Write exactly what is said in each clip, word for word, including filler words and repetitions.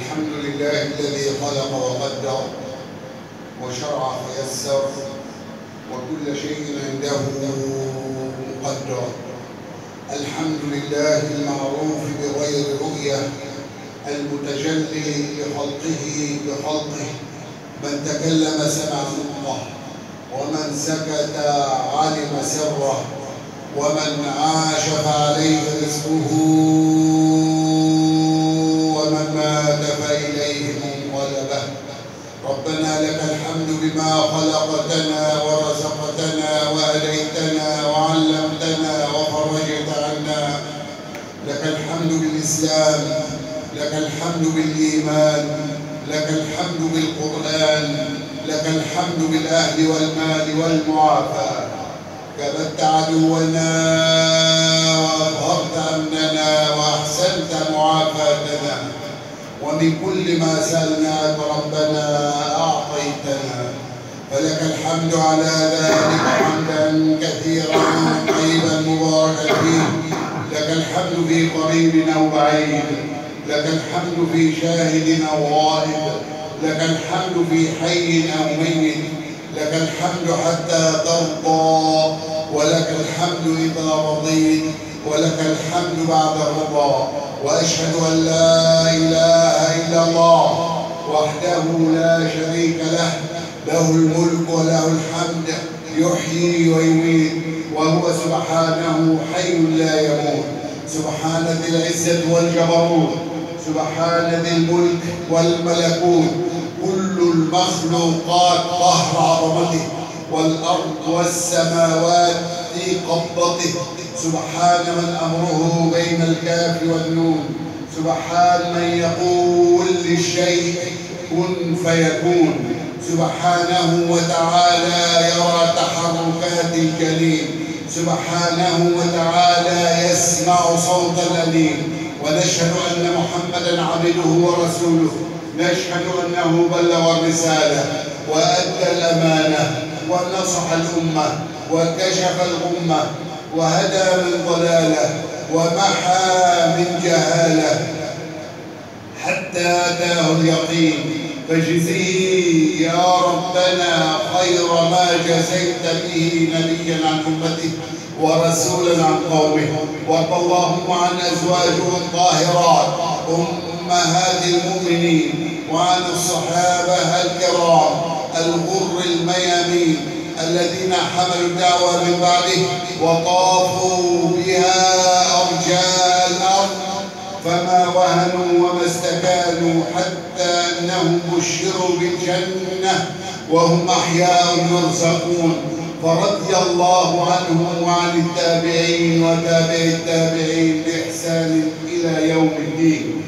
الحمد لله الذي خلق وقدر وشرع فيسر وكل شيء عنده مقدر. الحمد لله المعروف بغير رؤية، المتجلي لخلقه بخلقه، من تكلم سمع نطقه، ومن سكت علم سره، ومن عاش فعليه رزقه، ومن مات فإليه منقلبه. ربنا لك الحمد بما خلقتنا ورزقتنا وهديتنا وعلمتنا وفرجت عنا. لك الحمد بالإسلام، لك الحمد بالإيمان، لك الحمد بالقرآن، لك الحمد بالأهل والمال والمعافاة. كبت عدونا وأظهرت أمننا وأحسنت معافاتنا، ومن كل ما سألناك ربنا أعطيتنا، فلك الحمد على ذلك حمدا كثيرا طيبا مباركا فيه. لك الحمد في قريب أو بعيد، لك الحمد في شاهد أو غائب، لك الحمد في حي أو ميت، لك الحمد حتى ترضى، ولك الحمد إذا رضيت، ولك الحمد بعد الرضا. وأشهد أن لا إله إلا الله وحده لا شريك له، له الملك وله الحمد، يحيي ويميت، وهو سبحانه حي لا يموت. سبحان ذي العزة والجبروت، سبحان ذي الملك والملكوت، كل المخلوقات قهر عظمته، والأرض والسماوات في قبضته. سبحان من أمره بين الكاف والنون، سبحان من يقول للشيء كن فيكون. سبحانه وتعالى يرى تحركات الجليل، سبحانه وتعالى يسمع صوت الأنين. ونشهد أن محمدًا عبده ورسوله، نشهد أنه بلغ الرسالة وأدى الأمانة ونصح الأمة وكشف الغمة وهدى من ضلالة ومحى من جهالة حتى أتاه اليقين. فاجزيه يا ربنا خير ما جزيت به نبيا عن أمته ورسولا عن قومه. وارض اللهم عن أزواجه الطاهرات أمهات المؤمنين، وعن الصحابة الكرام الغر الميامين الذين حملوا الدعوة من بعده وطافوا بها أرجاء الأرض، فما وهنوا وما استكانوا حتى أنهم بشروا بالجنة وهم أحياء يرزقون. فرضي الله عنهم وعن التابعين وتابع التابعين بإحسان إلى يوم الدين.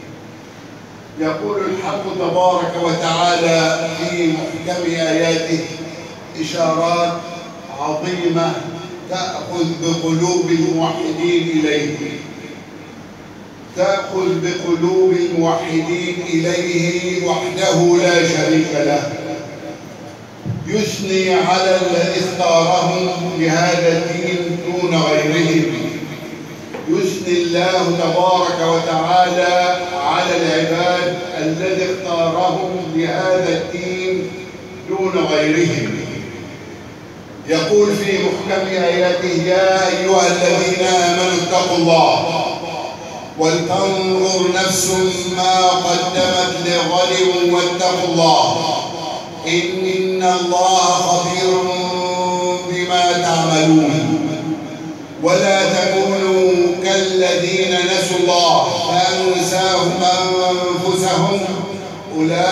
يقول الحق تبارك وتعالى في محكم آياته إشارات عظيمة تأخذ بقلوب الموحدين إليه، تأخذ بقلوب الموحدين إليه وحده لا شريك له. يثني على الذي اختارهم لهذا الدين دون غيرهم. يثني الله تبارك وتعالى على العباد الذي اختارهم لهذا الدين دون غيرهم. يقول في محكم آياته: يا أيها الذين آمنوا اتقوا الله ولتنظر نفس ما قدمت لغد واتقوا الله إن الله خبير بما تعملون. ولا تكونوا كالذين نسوا الله فأنساهم أنفسهم أولئك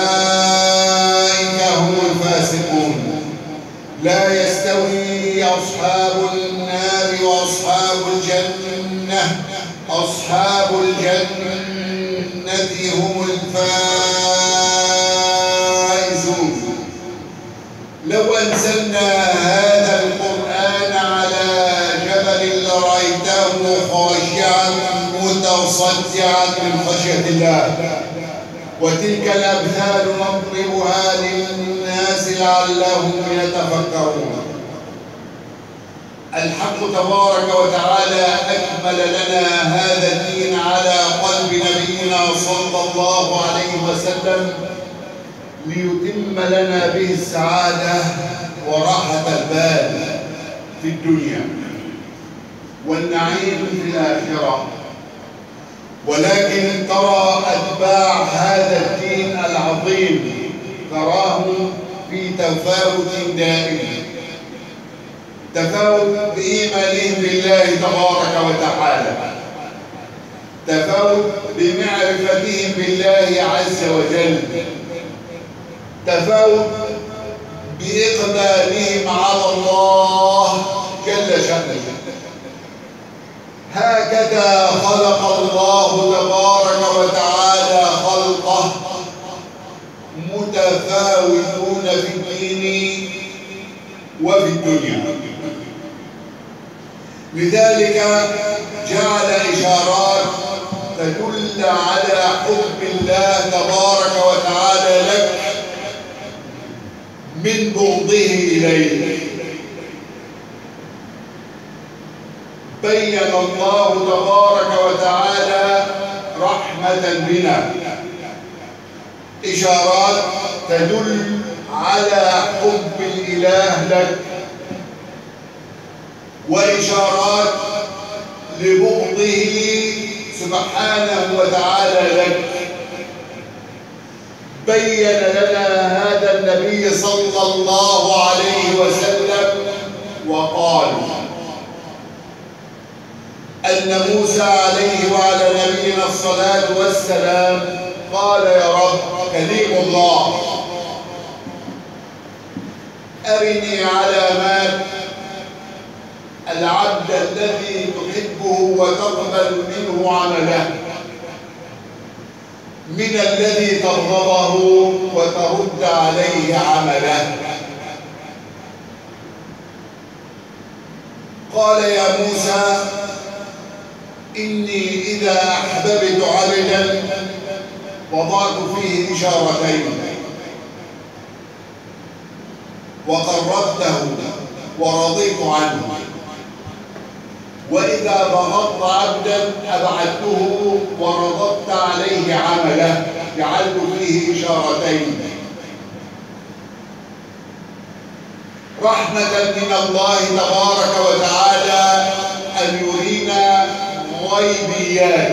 هم الفاسقون. لا يستوي أصحاب النار وأصحاب الجنة، أصحاب الجنة هم الفائزون. لو أنزلنا هذا القرآن على جبل لرأيته خاشعا متصدعا من خشية الله. وتلك الأمثال نضربها للناس لعلهم يتفكرون. الحق تبارك وتعالى أكمل لنا هذا الدين على قلب نبينا صلى الله عليه وسلم ليتم لنا به السعادة وراحة البال في الدنيا والنعيم في الآخرة. ولكن ترى أتباع هذا الدين العظيم تراهم في تفاوت دائم، تفاوت بإيمانهم بالله تبارك وتعالى، تفاوت بمعرفتهم بالله عز وجل، تفاوت بإقبالهم على الله جل شأنه. هكذا خلق الله تبارك وتعالى خلقه متفاوتون في الدين وفي الدنيا. لذلك جعل إشارات تدل على حب الله تبارك وتعالى لك من بغضه إليك. بين الله تبارك وتعالى رحمة بنا، إشارات تدل على حب الإله لك، وإشارات لبغضه سبحانه وتعالى لك. بين لنا هذا النبي صلى الله عليه وسلم وقال أن موسى عليه وعلى نبينا الصلاة والسلام قال: يا رب كريم الله، أرني علامات العبد الذي تحبه وتقبل منه عمله، من الذي ترغبه وترد عليه عمله. قال: يا موسى إني إذا أحببت عبدا وضعت فيه إشارتين، وقربته ورضيت عنه، وإذا بغضت عبدا أبعدته ورضبت عليه عمله، جعلت فيه إشارتين. رحمة من الله تبارك وتعالى أن يرينا غيبيات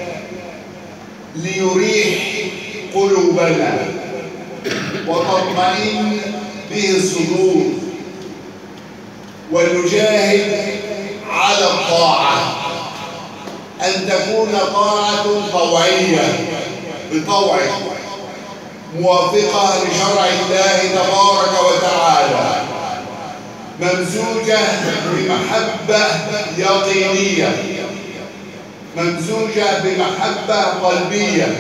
ليريح قلوبنا وتطمئن به الصدور، ونجاهد على الطاعة، أن تكون طاعة طوعية بطوعه موافقة لشرع الله تبارك وتعالى، ممزوجة بمحبة يقينية، ممزوجة بمحبة قلبية،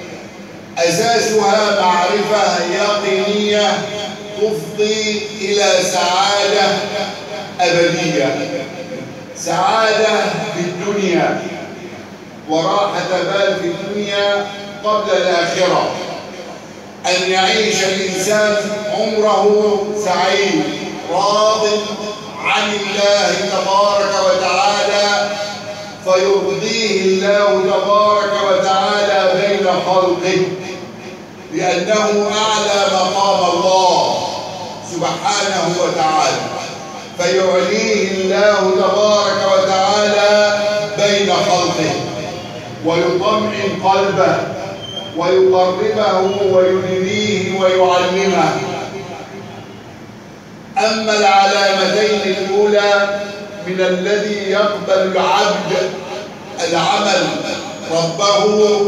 أساسها معرفة يقينية تفضي إلى سعادة أبدية، سعادة في الدنيا وراحة بال في الدنيا قبل الآخرة، أن يعيش الإنسان عمره سعيد راض عن الله تبارك وتعالى، فيرضيه الله تبارك وتعالى بين خلقه، لأنه أعلى مقام الله سبحانه وتعالى، فيعليه الله تبارك وتعالى بين خلقه ويطمئن قلبه ويقربه وينميه ويعلمه. أما العلامتين الأولى من الذي يقبل العبد العمل ربه،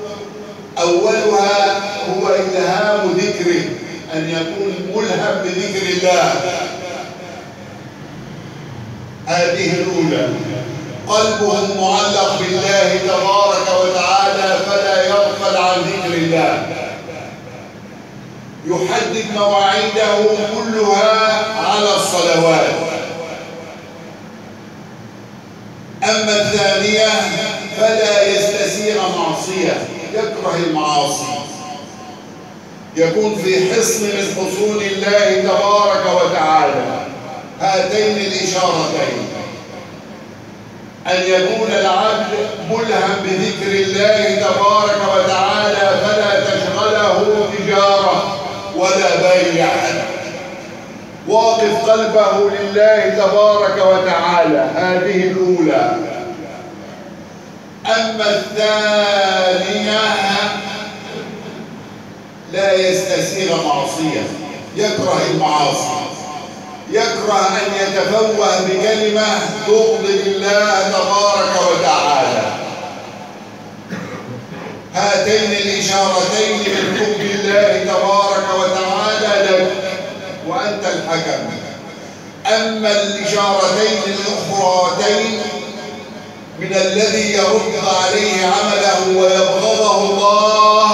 أولها هو إلهام ذكره، أن يكون ملهم بذكر الله، هذه الأولى. قلبه معلق بالله تبارك وتعالى فلا يغفل عن ذكر الله، يحدد مواعيده كلها على الصلوات. أما الثانية فلا يستسيغ معصية، يكره المعاصي، يكون في حصن من حصون الله تبارك وتعالى، هاتين الإشارتين: أن يكون العبد ملهم بذكر الله تبارك وتعالى فلا تشغله تجارة ولا بيع، واقف قلبه لله تبارك وتعالى، هذه الأولى. أما الثانية لا يستسيغ معصية، يكره المعاصي، يكره أن يتفوه بكلمة تغضب الله تبارك وتعالى. هاتين الإشارتين من حب الله تبارك وتعالى لك وأنت الحكم. أما الإشارتين الأخرتين من الذي يرد عليه عمله ويبغضه الله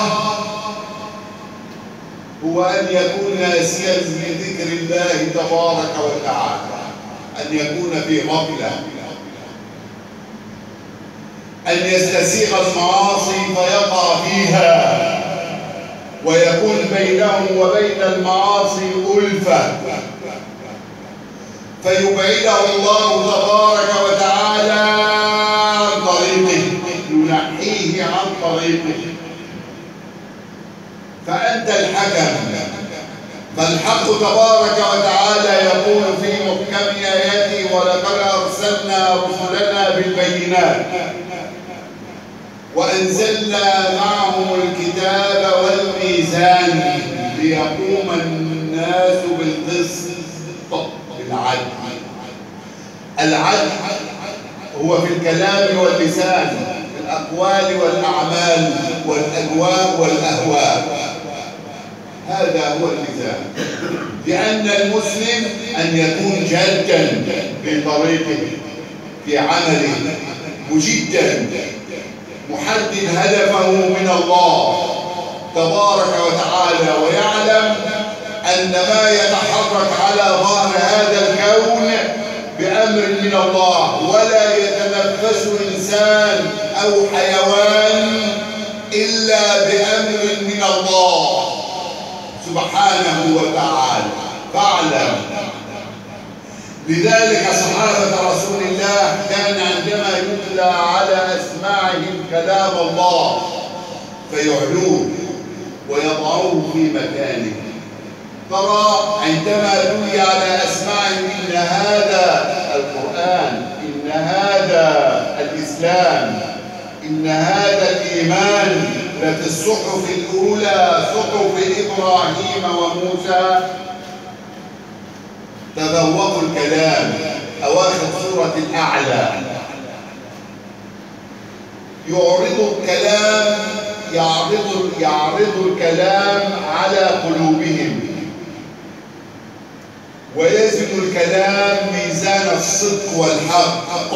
هو أن يكون ناسيا بذكر الله تبارك وتعالى، أن يكون في غفلة، أن يستسيغ المعاصي فيقع فيها ويكون بينه وبين المعاصي ألفة فيبعده الله تبارك وتعالى عن طريقه، ينحيه عن طريقه. فأنت الحكم. فالحق تبارك وتعالى يقول في محكم آياته: ولقد أرسلنا رسلنا بالبينات وأنزلنا معهم الكتاب والميزان ليقوم الناس بالقسط بالعدل. العدل هو في الكلام واللسان، في الأقوال والأعمال والأجواء والأهواء، هذا هو الميزان. لأن المسلم أن يكون جادا في طريقه، في عمله، مجدا، محدد هدفه من الله تبارك وتعالى، ويعلم أن ما يتحرك على ظهر هذا الكون بأمر من الله، ولا يتنفس إنسان أو حيوان إلا بأمر من الله سبحانه وتعالى. فاعلم. لذلك صحابة رسول الله كان عندما يتلى على أسماعهم كلام الله فيعلوه ويضعوه في مكانه. ترى عندما تلي على أسماعهم إن هذا القرآن، إن هذا الإسلام، إن هذا الإيمان لفي الصحف الأولى صحف إبراهيم وموسى، تذوقوا الكلام. أواخر سورة الأعلى يعرض الكلام، يعرض يعرض الكلام على قلوبهم، ويزن الكلام ميزان الصدق والحق.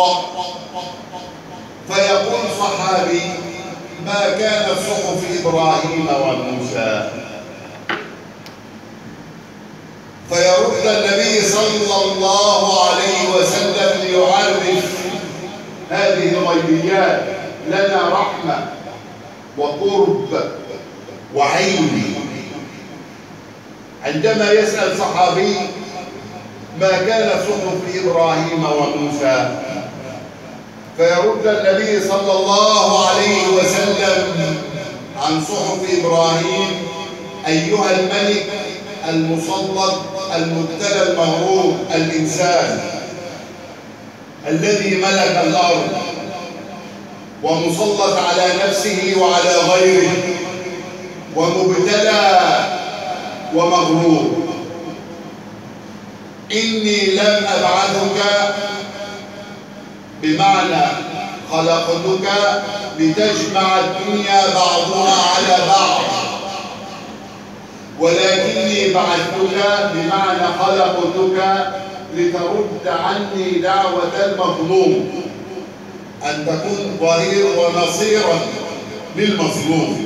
فيقول صحابي: ما كانت صحف إبراهيم وموسى؟ فيرد النبي صلى الله عليه وسلم ليعرف هذه الغيبيات لنا رحمة وقرب وعين. عندما يسأل صحابي: ما كان صحف إبراهيم وموسى؟ فيرد النبي صلى الله عليه وسلم عن صحف إبراهيم: أيها الملك المسلط المبتلى المغرور، الإنسان الذي ملك الأرض ومسلط على نفسه وعلى غيره ومبتلى ومغرور، إني لم أبعثك، بمعنى خلقتك لتجمع الدنيا بعضها على بعض، ولكني بعثتك بمعنى خلقتك لترد عني دعوة المظلوم، أن تكون ظهير ونصيرا للمظلوم،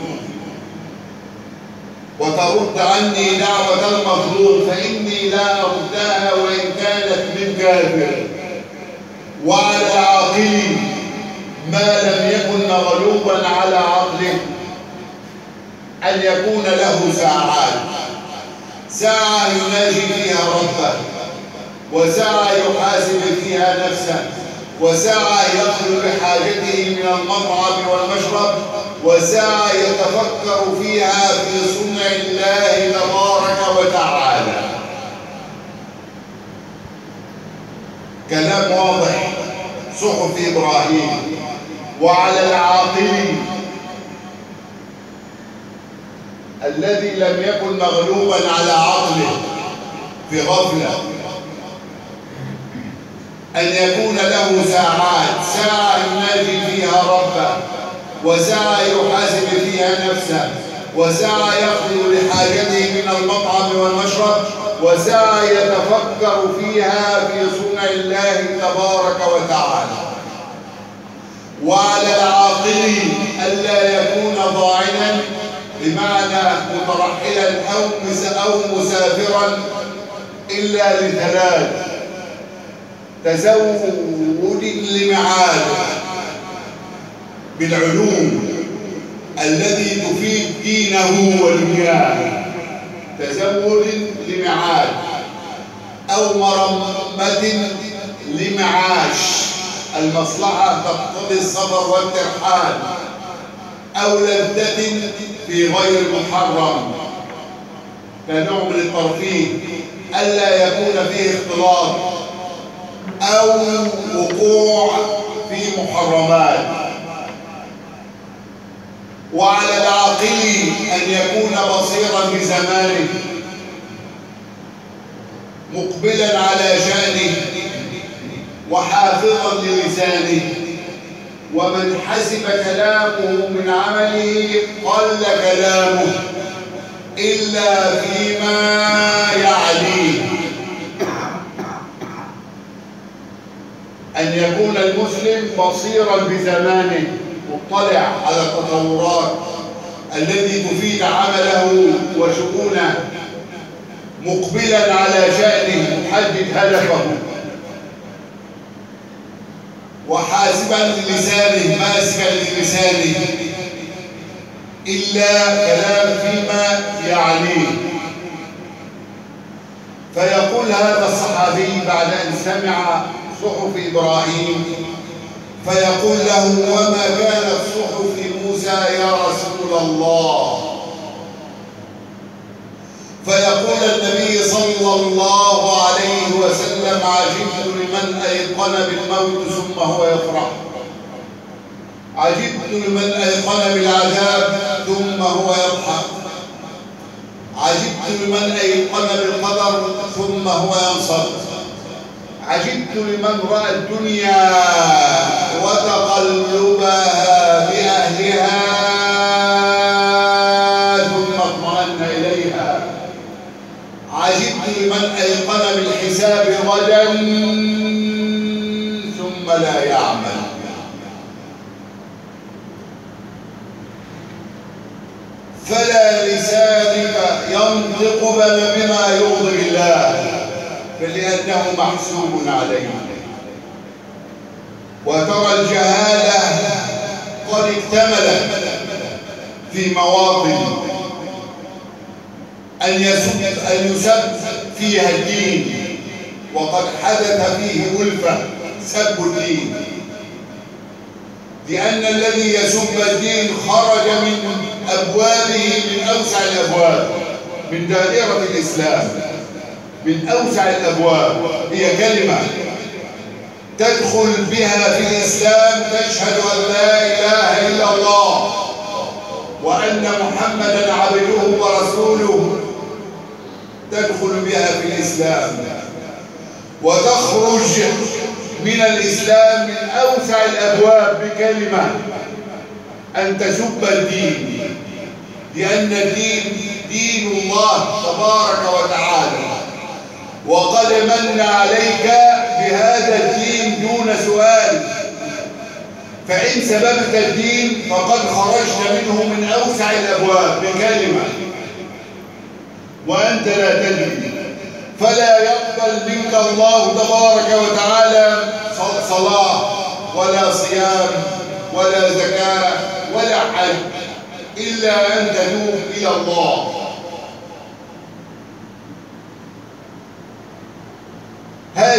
وترد عني دعوة المظلوم، فإني لا أردها وإن كانت من كافر. وعلى العاقل ما لم يكن مغلوبا على عقله أن يكون له ساعات، ساعة يناجي فيها ربه وسعى يحاسب فيها نفسه، وسعى يخلو بحاجته من المطعم والمشرب، وسعى يتفكر فيها في صنع الله تبارك وتعالى. كلام واضح. صحف إبراهيم. وعلى العاقل الذي لم يكن مغلوبا على عقله في غفلة أن يكون له ساعات، ساعة يناجي فيها ربه، وساعة يحاسب فيها نفسه، وساعة يخلو لحاجته من المطعم والمشرب، وساعة يتفكر فيها في صنع الله تبارك وتعالى. وعلى العاقل ألا يكون ضاعنا، بمعنى مترحلا أو مسافرا، إلا لثلاث: تزود لمعاد بالعلوم الذي تفيد دينه ودنياه، تزود لمعاد، أو مرمة لمعاش، المصلحة تقتضي السفر والترحال، أو لذة في غير محرم كنوع من الترفيه ألا يكون فيه اختلاط أو وقوع في محرمات. وعلى العاقل أن يكون بصيرا بزمانه، مقبلا على شأنه، وحافظا للسانه. ومن حسب كلامه من عمله قل كلامه إلا فيما يعنيه. أن يكون المسلم بصيرا بزمانه، مطلع على التطورات التي تفيد عمله وشؤونه، مقبلا على شأنه، محدد هدفه، وحاسبا لسانه، ماسكا للسانه، إلا كلام فيما يعنيه. فيقول هذا الصحابي بعد أن سمع صحف إبراهيم، فيقول له: وما كانت صحف موسى يا رسول الله؟ فيقول النبي صلى الله عليه وسلم: عجبت لمن أيقن بالموت ثم هو يفرح، عجبت لمن أيقن بالعذاب ثم هو يضحك، عجبت لمن أيقن بالقدر ثم هو ينصب، عجبت لمن رأى الدنيا وتقلبها بأهلها ثم اطمأن إليها، عجبت لمن أيقن بالحساب غدا ثم لا يعمل. فلا لسانك ينطق بما يغضب الله، فلأنه محسوب عليه. وترى الجهالة قد اكتملت في مواطن أن يسب أن يسب فيها الدين، وقد حدث فيه ألفة سب الدين، لأن الذي يسب الدين خرج من أبوابه من أوسع الأبواب، من دائرة الإسلام، من أوسع الأبواب. هي كلمة تدخل بها في الإسلام، تشهد أن لا إله إلا الله وأن محمدا عبده ورسوله، تدخل بها في الإسلام، وتخرج من الإسلام من أوسع الأبواب بكلمة أن تسب الدين، لأن الدين دين الله تبارك وتعالى، وقد من عليك بهذا الدين دون سؤال. فإن سببت الدين فقد خرجت منه من أوسع الأبواب بكلمة وأنت لا تدري. فلا يقبل منك الله تبارك وتعالى صلاة ولا صيام ولا زكاة ولا حج إلا أن تتوب إلى الله.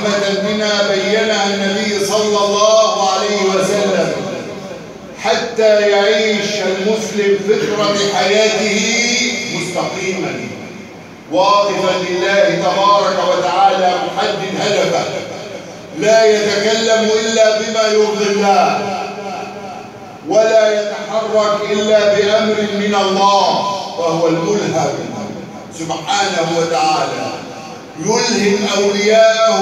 ورحمة بنا بينها النبي صلى الله عليه وسلم حتى يعيش المسلم فطرة حياته مستقيما واقفا لله تبارك وتعالى محدد هدفه، لا يتكلم إلا بما يرضي الله، ولا يتحرك إلا بأمر من الله، وهو الملهم سبحانه وتعالى يلهم أولياءه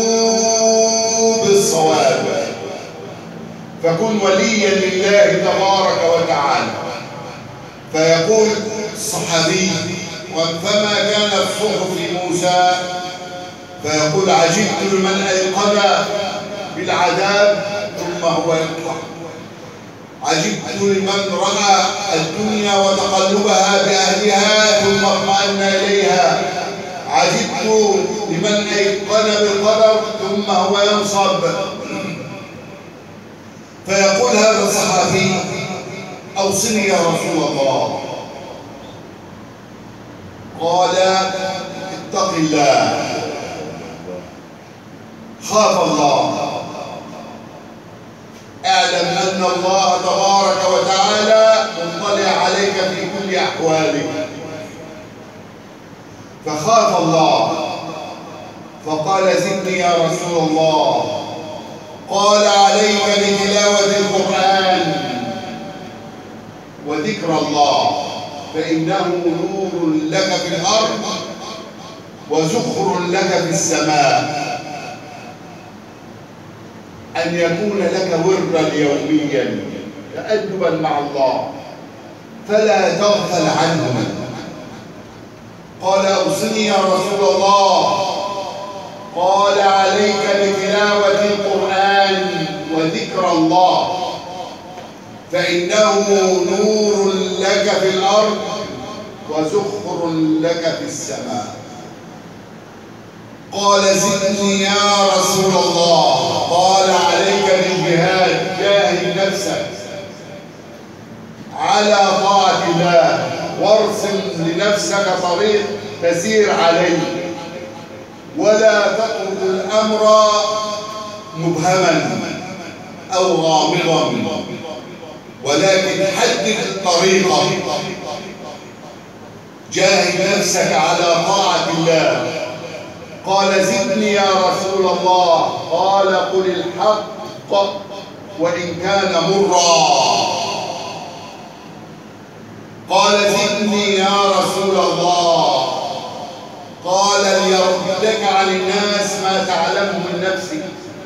بالصواب. فكن وليا لله تبارك وتعالى. فيقول الصحابي: فما كان الصحف موسى، فيقول: عجبت لمن أيقن بالعذاب ثم هو يطلع، عجبت لمن رأى الدنيا وتقلبها بأهلها ثم اطمأن إليها، عجبت لمن أيقن بالقدر ثم هو ينصب. فيقول هذا الصحابي: أوصني يا رسول الله. قال: اتق الله، خاف الله، اعلم أن الله تبارك وتعالى مطلع عليك في كل أحوالك. فخاف الله، فقال: زدني يا رسول الله. قال: عليك بتلاوة القرآن وذكر الله، فإنه نور لك في الأرض وزخر لك في السماء. أن يكون لك وردا يوميا تأدبا مع الله فلا تغفل عنه. قال: أوصني يا رسول الله. قال: عليك بتلاوة القرآن وذكر الله، فإنه نور لك في الأرض وزخر لك في السماء. قال: زدني يا رسول الله. قال: عليك بالجهاد، جاهد نفسك على طاعة الله، وارسم لنفسك طريق تسير عليه، ولا تترك الأمر مبهما أو غامضا، ولكن حدد الطريق. جاهد نفسك على طاعة الله. قال: زدني يا رسول الله. قال: قل الحق وإن كان مرا. قال: زدني يا رسول الله. قال: ليردك عن الناس ما تعلمه من نفسك،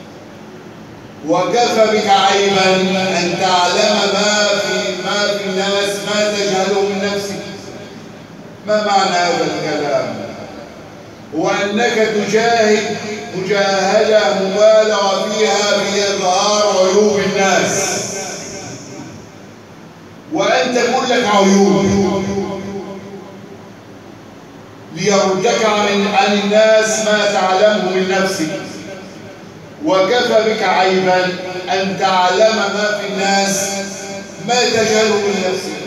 وكفى بك عيبا أن تعلم ما في ما في الناس ما تجهله من نفسك. ما معنى هذا الكلام؟ وأنك تجاهد مجاهدة مبالغ فيها بإظهار عيوب الناس، وأنت كلك عيوب، ليردك عن عن الناس ما تعلمه من نفسك، وكفى بك عيبا أن تعلم ما في الناس ما تجهله من نفسك.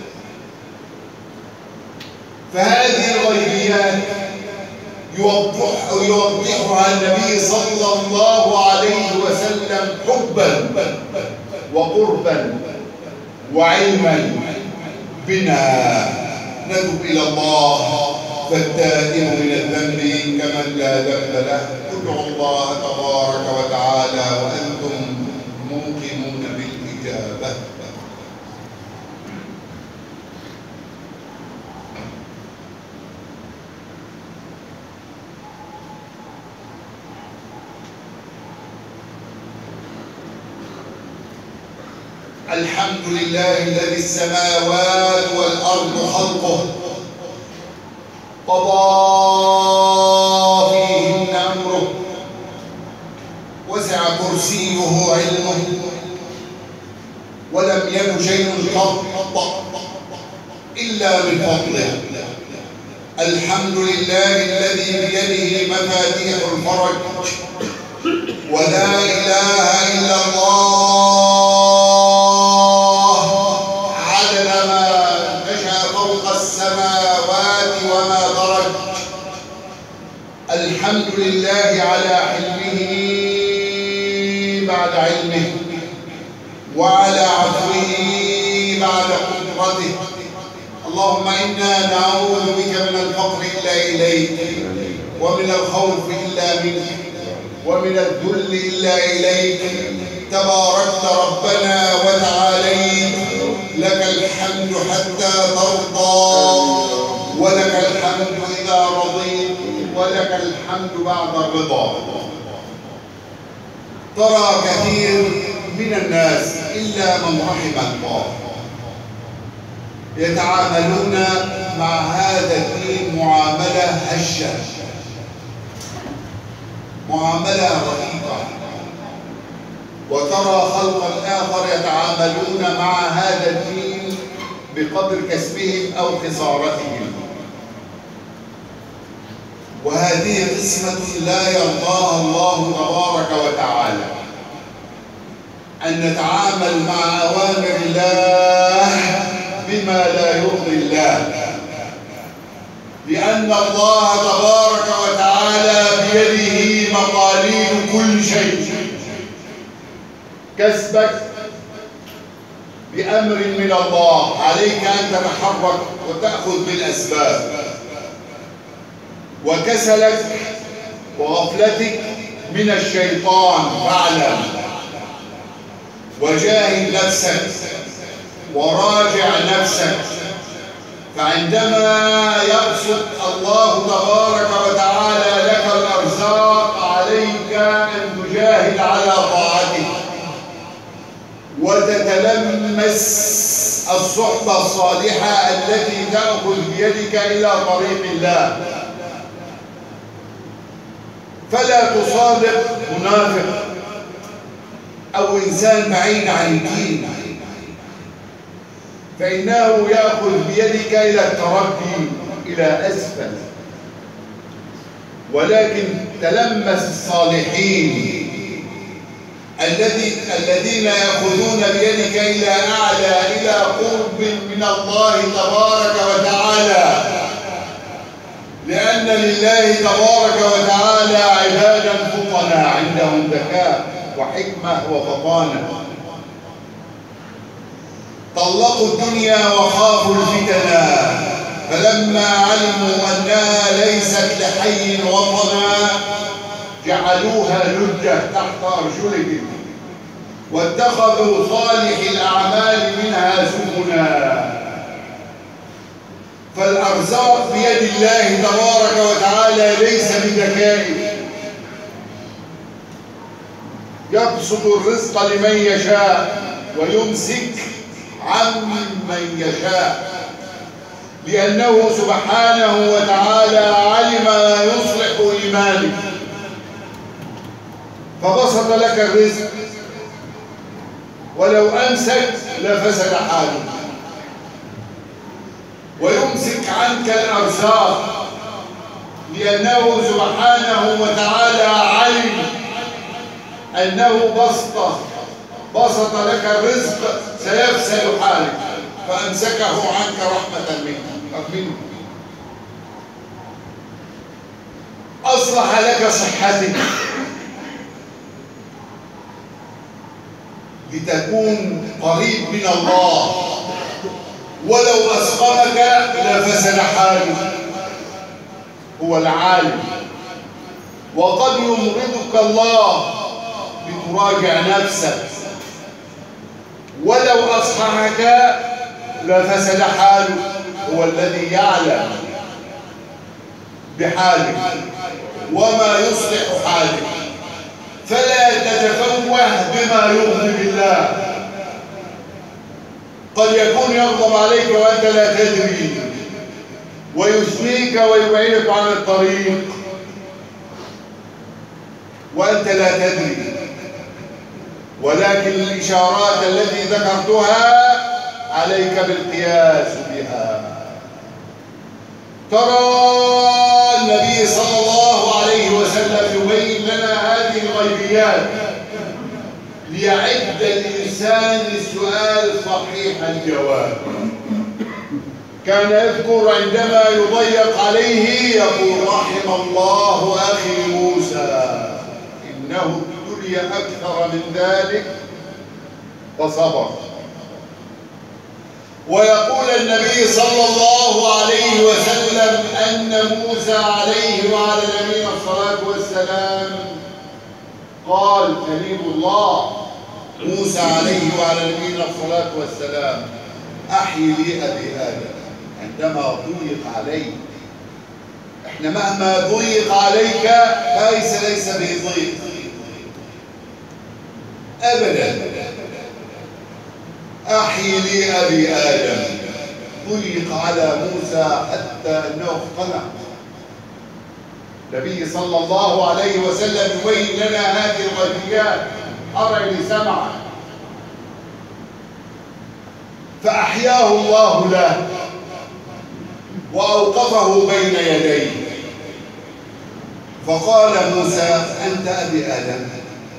فهذه الغيبيات يوضح يوضحها النبي صلى الله عليه وسلم حبا وقربا وعلما بنا. نتوب إلى الله، فالتائب من الذنب كمن لا ذنب له. ادعوا الله تبارك وتعالى وأنتم موقنون بالإجابة. الحمد لله الذي السماوات والأرض خلقه، قضى فيهن أمره، وسع كرسيه علمه، ولم يك شيء قط إلا بفضله. الحمد لله الذي بيده مفاتيح الفرج، ولا إله إلا الله عدد ما مشى فوق السماوات وما درج. الحمد لله على حلمه بعد علمه، وعلى عفوه بعد قدرته. اللهم إنا نعوذ بك من الفقر إلا إليك، ومن الخوف إلا منك، ومن الذل إلا إليك. تباركت ربنا وتعاليت، لك الحمد حتى ترضى، ولك الحمد إذا رضيت، ولك الحمد بعد الرضا. ترى كثير من الناس إلا من رحم الله يتعاملون مع هذا الدين معاملة هشة، معاملة رقيقة، وترى خلقا آخر يتعاملون مع هذا الدين بقدر كسبهم أو خسارتهم. وهذه قسمة لا يرضاها الله تبارك وتعالى، أن نتعامل مع أوامر الله بما لا يرضي الله، لأن الله تبارك وتعالى بيده مقاليد كل شيء. كسبك بأمر من الله، عليك أن تتحرك وتأخذ بالأسباب، وكسلك وغفلتك من الشيطان فاعلم، وجاهد نفسك وراجع نفسك. فعندما يبسط الله تبارك وتعالى لك الأرزاق، عليك أن تجاهد على طاعته، وتتلمس الصحبة الصالحة التي تأخذ بيدك إلى طريق الله. فلا تصادق منافق أو إنسان بعيد عن الدين، فإنه يأخذ بيدك إلى التردي إلى أسفل. ولكن تلمس الصالحين الذي الذين يأخذون بيدك إلى أعلى، إلى قرب من الله تبارك وتعالى، لأن لله تبارك وتعالى عبادا فطنا عندهم ذكاء وحكمة وفطانة. طلقوا الدنيا وخافوا الفتنا، فلما علموا أنها ليست لحي وطنا جعلوها لجة تحت أرجلهم، واتخذوا صالح الأعمال منها سبلا. فالأرزاق بيد الله تبارك وتعالى ليس بذكائه، يبسط الرزق لمن يشاء ويمسك عمن يشاء، لأنه سبحانه وتعالى علم ما يصلح لمالك، فبسط لك الرزق، ولو أمسك لفسد حالك. ويمسك عنك الأرزاق، لأنه سبحانه وتعالى علم أنه بسط بسط لك الرزق سيفسد حالك، فأمسكه عنك رحمة منه. أصلح لك صحتك لتكون قريب من الله، ولو أسقمك لفسد حالك. هو العالم. وقد يمرضك الله لتراجع نفسك، ولو أصححك لفسد حالك. هو الذي يعلم بحالك وما يصلح حالك، فلا تتفوه بما يغضب الله. قد يكون يغضب عليك وأنت لا تدري، ويثنيك ويبعدك عن الطريق وأنت لا تدري. ولكن الإشارات التي ذكرتها عليك بالقياس بها. ترى النبي صلى الله عليه وسلم يبين لنا هذه الغيبيات ليعد الإنسان للسؤال صحيح الجواب. كان يذكر عندما يضيق عليه يقول رحم الله أخي موسى إنه ابتلي أكثر من ذلك فصبر. ويقول النبي صلى الله عليه وسلم أن موسى عليه وعلى نبينا الصلاة والسلام قال كريم الله موسى عليه وعلى نبينا الصلاة والسلام أحيي لي أبي آدم عندما ضيق عليه. احنا مهما ضيق عليك فليس ليس بضيق أبدا. أحيي لي أبي آدم ضيق على موسى حتى أنه اقتنع. النبي صلى الله عليه وسلم يبين لنا هذه الغيبيات أرى لسمعه فأحياه الله له وأوقفه بين يديه فقال موسى أنت أبي آدم؟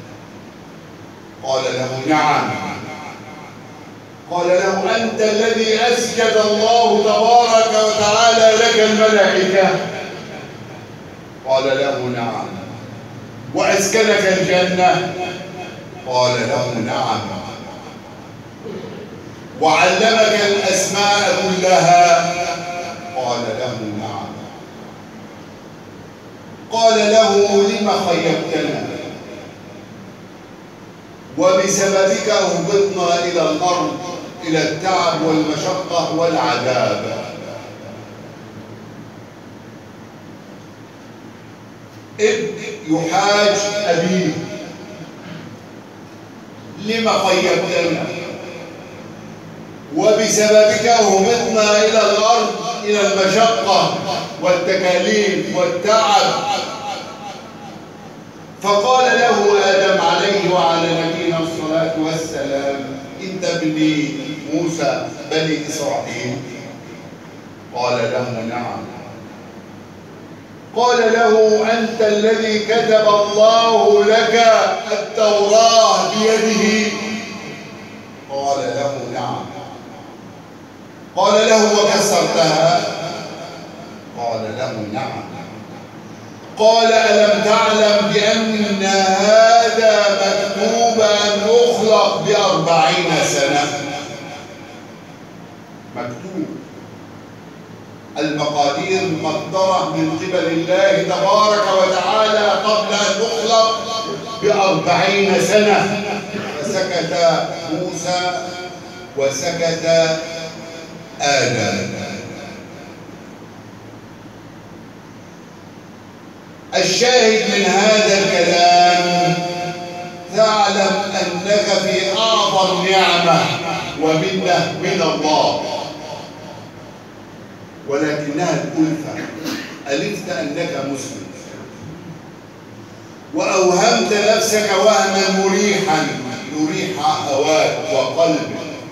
قال له نعم. قال له أنت الذي أسجد الله تبارك وتعالى لك الملائكة؟ قال له نعم. وأسكنك الجنة؟ قال له نعم. وعلمك الأسماء كلها؟ قال له نعم. قال له لم خيبتنا؟ وبسببك أهبطنا إلى الأرض إلى التعب والمشقة والعذاب. إذ يحاج أبيه لم خيبتنا؟ وبسببك أهبطنا إلى الأرض إلى المشقة والتكاليف والتعب. فقال له آدم عليه وعلى نبينا الصلاة والسلام أنت ابني موسى بني إسرائيل؟ قال له نعم. قال له أنت الذي كتب الله لك التوراة بيده؟ قال له نعم. قال له وكسرتها؟ قال له نعم. قال ألم تعلم بأن هذا مكتوب أن أخلق بأربعين سنة؟ مكتوب، المقادير مقدرة من قبل الله تبارك وتعالى قبل أن أخلق بأربعين سنة. فسكت موسى وسكت آدم. الشاهد من هذا الكلام تعلم أنك في أعظم نعمة ومنة من الله، ولكنها الألفة. ألفت أنك مسلم وأوهمت نفسك وهما مريحا يريح هواك وقلبك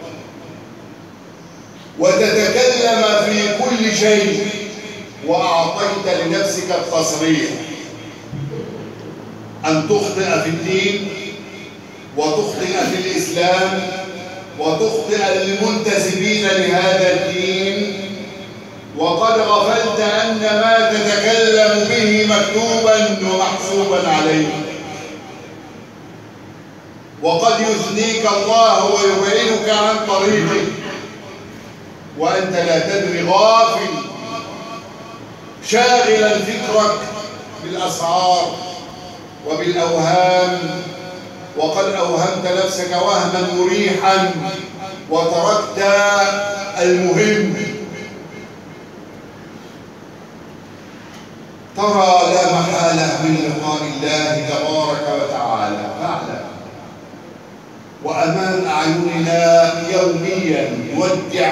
وتتكلم في كل شيء، وأعطيت لنفسك التصريح أن تخطئ في الدين وتخطئ في الإسلام وتخطئ المنتسبين لهذا الدين، وقد غفلت أن ما تتكلم به مكتوبا ومحسوبا عليك، وقد يثنيك الله ويبعدك عن طريقك وأنت لا تدري، غافل شاغلا فكرك بالأسعار وبالأوهام، وقد أوهمت نفسك وهما مريحا وتركت المهم. ترى لا محالة من لقاء الله تبارك وتعالى، فاعلم وأمام أعيننا يوميا نودع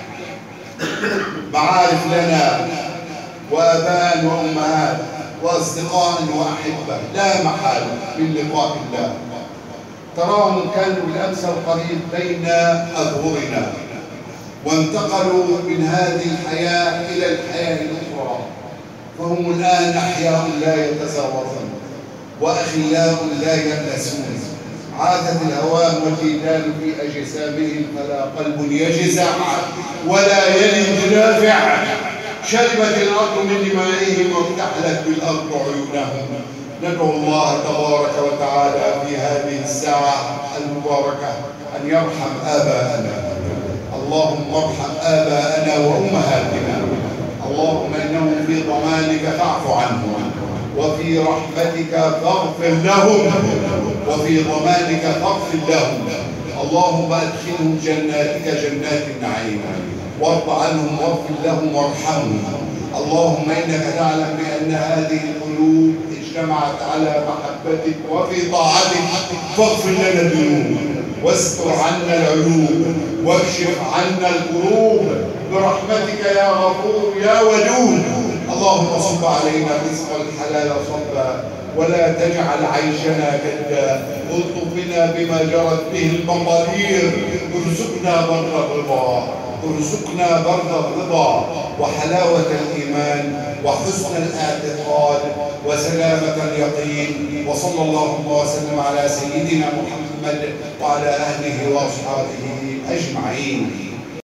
معارف لنا وآباء وأمهات وأصدقاء وأحبة، لا محالة من لقاء الله. تراهم كانوا بالأمس القريب بين أظهرنا وانتقلوا من هذه الحياة إلى الحياة الأخرى، فهم الآن أحياء لا يتزاورون وأخلاء لا يأنسون. عادت الهوام والجدال في أجسامهم فلا قلب يجزع ولا يلد المدافع، شربت الأرض من دمائهم وارتحلت بالأرض عيونهم. ندعو الله تبارك وتعالى في هذه الساعة المباركة أن يرحم آباءنا. اللهم ارحم آباءنا وأمهاتنا. اللهم إنهم في ضمانك فاعف عنهم، وفي رحمتك فاغفر لهم، وفي ضمانك فاغفر لهم. اللهم أدخلهم جناتك جنات النعيم، وارض عنهم واغفر لهم وارحمهم. اللهم إنك تعلم بأن هذه القلوب اجتمعت على محبتك وفي طاعتك، فاغفر لنا الذنوب واستر عنا العيوب واكشف عنا الكروب برحمتك يا غفور يا ودود. اللهم صب علينا رزق الحلال صبا، ولا تجعل عيشنا كدا. الطف بنا بما جرت به المقادير. ارزقنا بر الرضا، ارزقنا بر الرضا وحلاوة الإيمان وحسن الاعتقاد وسلامة اليقين. وصلى الله وسلم على سيدنا محمد وعلى أهله وأصحابه أجمعين.